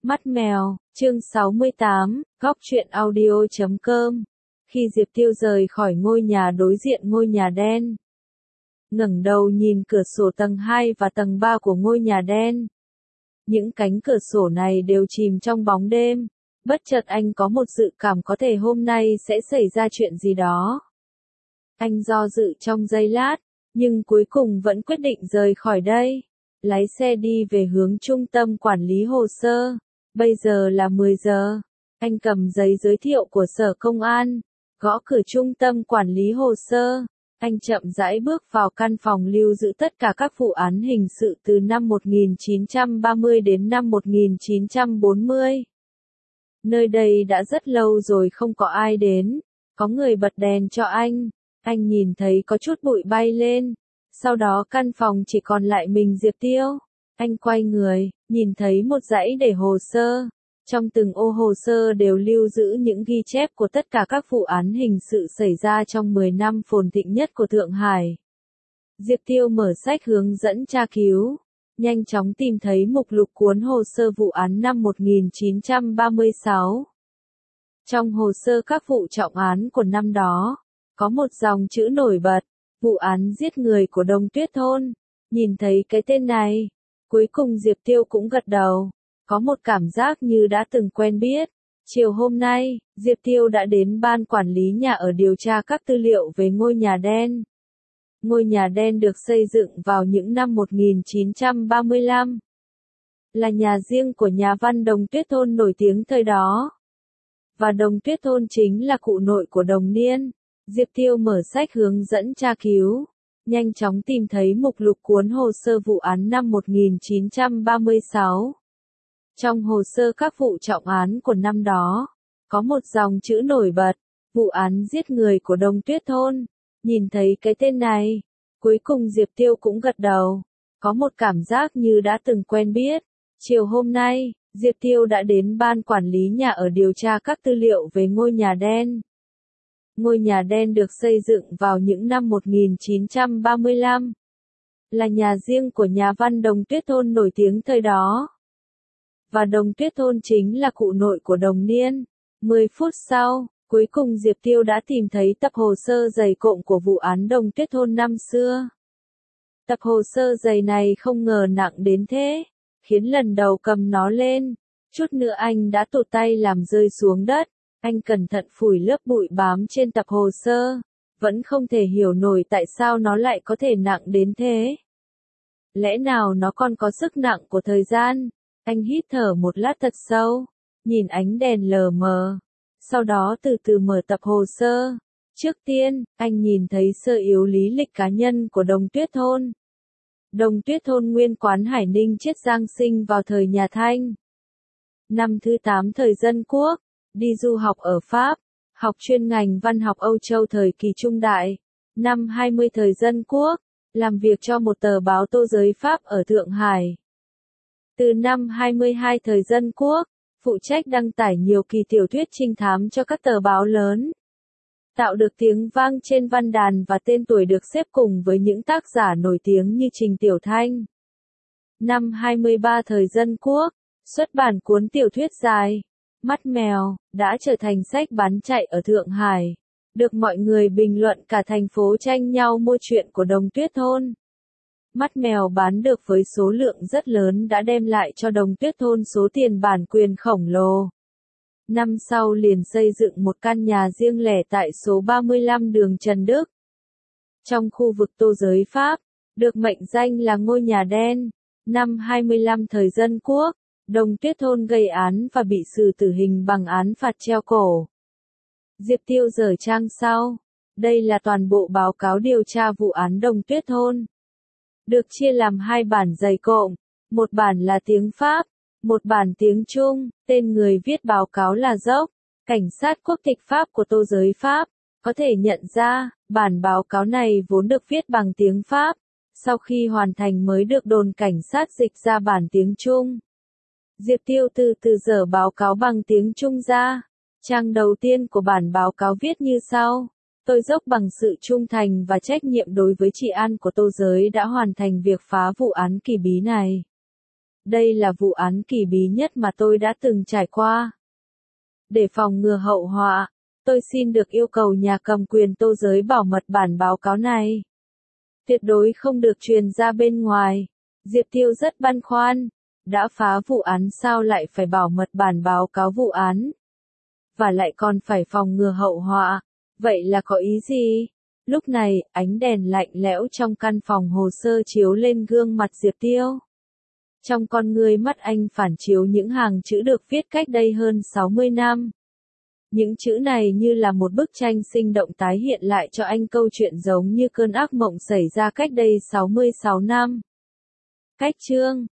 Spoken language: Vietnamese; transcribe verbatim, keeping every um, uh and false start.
Mắt mèo, chương sáu mươi tám, góc truyện audio chấm com. Khi Diệp Tiêu rời khỏi ngôi nhà đối diện ngôi nhà đen, ngẩng đầu nhìn cửa sổ tầng hai và tầng ba của ngôi nhà đen. Những cánh cửa sổ này đều chìm trong bóng đêm. Bất chợt anh có một dự cảm có thể hôm nay sẽ xảy ra chuyện gì đó. Anh do dự trong giây lát, nhưng cuối cùng vẫn quyết định rời khỏi đây. Lái xe đi về hướng trung tâm quản lý hồ sơ. Bây giờ là mười giờ. Anh cầm giấy giới thiệu của sở công an, gõ cửa trung tâm quản lý hồ sơ. Anh chậm rãi bước vào căn phòng lưu giữ tất cả các vụ án hình sự từ năm một nghìn chín trăm ba mươi đến năm một nghìn chín trăm bốn mươi. Nơi đây đã rất lâu rồi không có ai đến. Có người bật đèn cho anh. Anh nhìn thấy có chút bụi bay lên. Sau đó căn phòng chỉ còn lại mình Diệp Tiêu. Anh quay người, nhìn thấy một dãy để hồ sơ. Trong từng ô hồ sơ đều lưu giữ những ghi chép của tất cả các vụ án hình sự xảy ra trong mười năm phồn thịnh nhất của Thượng Hải. Diệp Tiêu mở sách hướng dẫn tra cứu, nhanh chóng tìm thấy mục lục cuốn hồ sơ vụ án năm một nghìn chín trăm ba mươi sáu. Trong hồ sơ các vụ trọng án của năm đó, có một dòng chữ nổi bật, vụ án giết người của Đông Tuyết Thôn. Nhìn thấy cái tên này, cuối cùng Diệp Tiêu cũng gật đầu. Có một cảm giác như đã từng quen biết. Chiều hôm nay, Diệp Tiêu đã đến ban quản lý nhà ở điều tra các tư liệu về ngôi nhà đen. Ngôi nhà đen được xây dựng vào những năm một nghìn chín trăm ba mươi lăm. Là nhà riêng của nhà văn Đồng Tuyết Thôn nổi tiếng thời đó. Và Đồng Tuyết Thôn chính là cụ nội của Đồng Niên. Diệp Tiêu mở sách hướng dẫn tra cứu, nhanh chóng tìm thấy mục lục cuốn hồ sơ vụ án năm một nghìn chín trăm ba mươi sáu. Trong hồ sơ các vụ trọng án của năm đó, có một dòng chữ nổi bật, vụ án giết người của Đông Tuyết Thôn. Nhìn thấy cái tên này, cuối cùng Diệp Tiêu cũng gật đầu. Có một cảm giác như đã từng quen biết. Chiều hôm nay, Diệp Tiêu đã đến ban quản lý nhà ở điều tra các tư liệu về ngôi nhà đen. Ngôi nhà đen được xây dựng vào những năm một nghìn chín trăm ba mươi lăm. Là nhà riêng của nhà văn Đồng Tuyết Thôn nổi tiếng thời đó. Và Đồng Tuyết Thôn chính là cụ nội của Đồng Niên. mười phút sau, cuối cùng Diệp Tiêu đã tìm thấy tập hồ sơ dày cộm của vụ án Đồng Tuyết Thôn năm xưa. Tập hồ sơ dày này không ngờ nặng đến thế, khiến lần đầu cầm nó lên, chút nữa anh đã tụt tay làm rơi xuống đất. Anh cẩn thận phủi lớp bụi bám trên tập hồ sơ, vẫn không thể hiểu nổi tại sao nó lại có thể nặng đến thế. Lẽ nào nó còn có sức nặng của thời gian? Anh hít thở một lát thật sâu, nhìn ánh đèn lờ mờ, sau đó từ từ mở tập hồ sơ. Trước tiên, anh nhìn thấy sơ yếu lý lịch cá nhân của Đồng Tuyết Thôn. Đồng Tuyết Thôn nguyên quán Hải Ninh Chiết Giang, sinh vào thời nhà Thanh. Năm thứ tám thời Dân Quốc, đi du học ở Pháp, học chuyên ngành văn học Âu Châu thời kỳ trung đại. Năm hai mươi thời Dân Quốc, làm việc cho một tờ báo tô giới Pháp ở Thượng Hải. Từ năm hai mươi hai thời Dân Quốc, phụ trách đăng tải nhiều kỳ tiểu thuyết trinh thám cho các tờ báo lớn. Tạo được tiếng vang trên văn đàn và tên tuổi được xếp cùng với những tác giả nổi tiếng như Trình Tiểu Thanh. Năm hai mươi ba thời Dân Quốc, xuất bản cuốn tiểu thuyết dài, Mắt mèo, đã trở thành sách bán chạy ở Thượng Hải. Được mọi người bình luận cả thành phố tranh nhau mua truyện của Đồng Tuyết Thôn. Mắt mèo bán được với số lượng rất lớn đã đem lại cho Đồng Tuyết Thôn số tiền bản quyền khổng lồ. Năm sau liền xây dựng một căn nhà riêng lẻ tại số ba mươi lăm đường Trần Đức. Trong khu vực tô giới Pháp, được mệnh danh là ngôi nhà đen. Năm hai mươi lăm thời Dân Quốc, Đồng Tuyết Thôn gây án và bị xử tử hình bằng án phạt treo cổ. Diệp Tiêu dở trang sau. Đây là toàn bộ báo cáo điều tra vụ án Đồng Tuyết Thôn. Được chia làm hai bản dày cộm, một bản là tiếng Pháp, một bản tiếng Trung. Tên người viết báo cáo là Dốc, cảnh sát quốc tịch Pháp của tô giới Pháp. Có thể nhận ra, bản báo cáo này vốn được viết bằng tiếng Pháp, sau khi hoàn thành mới được đồn cảnh sát dịch ra bản tiếng Trung. Diệp Tiêu từ từ dở báo cáo bằng tiếng Trung ra. Trang đầu tiên của bản báo cáo viết như sau. Tôi dốc bằng sự trung thành và trách nhiệm đối với trị an của tô giới đã hoàn thành việc phá vụ án kỳ bí này. Đây là vụ án kỳ bí nhất mà tôi đã từng trải qua. Để phòng ngừa hậu họa, tôi xin được yêu cầu nhà cầm quyền tô giới bảo mật bản báo cáo này. Tuyệt đối không được truyền ra bên ngoài. Diệp Tiêu rất băn khoăn. Đã phá vụ án sao lại phải bảo mật bản báo cáo vụ án? Và lại còn phải phòng ngừa hậu họa. Vậy là có ý gì? Lúc này, ánh đèn lạnh lẽo trong căn phòng hồ sơ chiếu lên gương mặt Diệp Tiêu. Trong con người mắt anh phản chiếu những hàng chữ được viết cách đây hơn sáu mươi năm. Những chữ này như là một bức tranh sinh động tái hiện lại cho anh câu chuyện giống như cơn ác mộng xảy ra cách đây sáu mươi sáu năm. Cách chương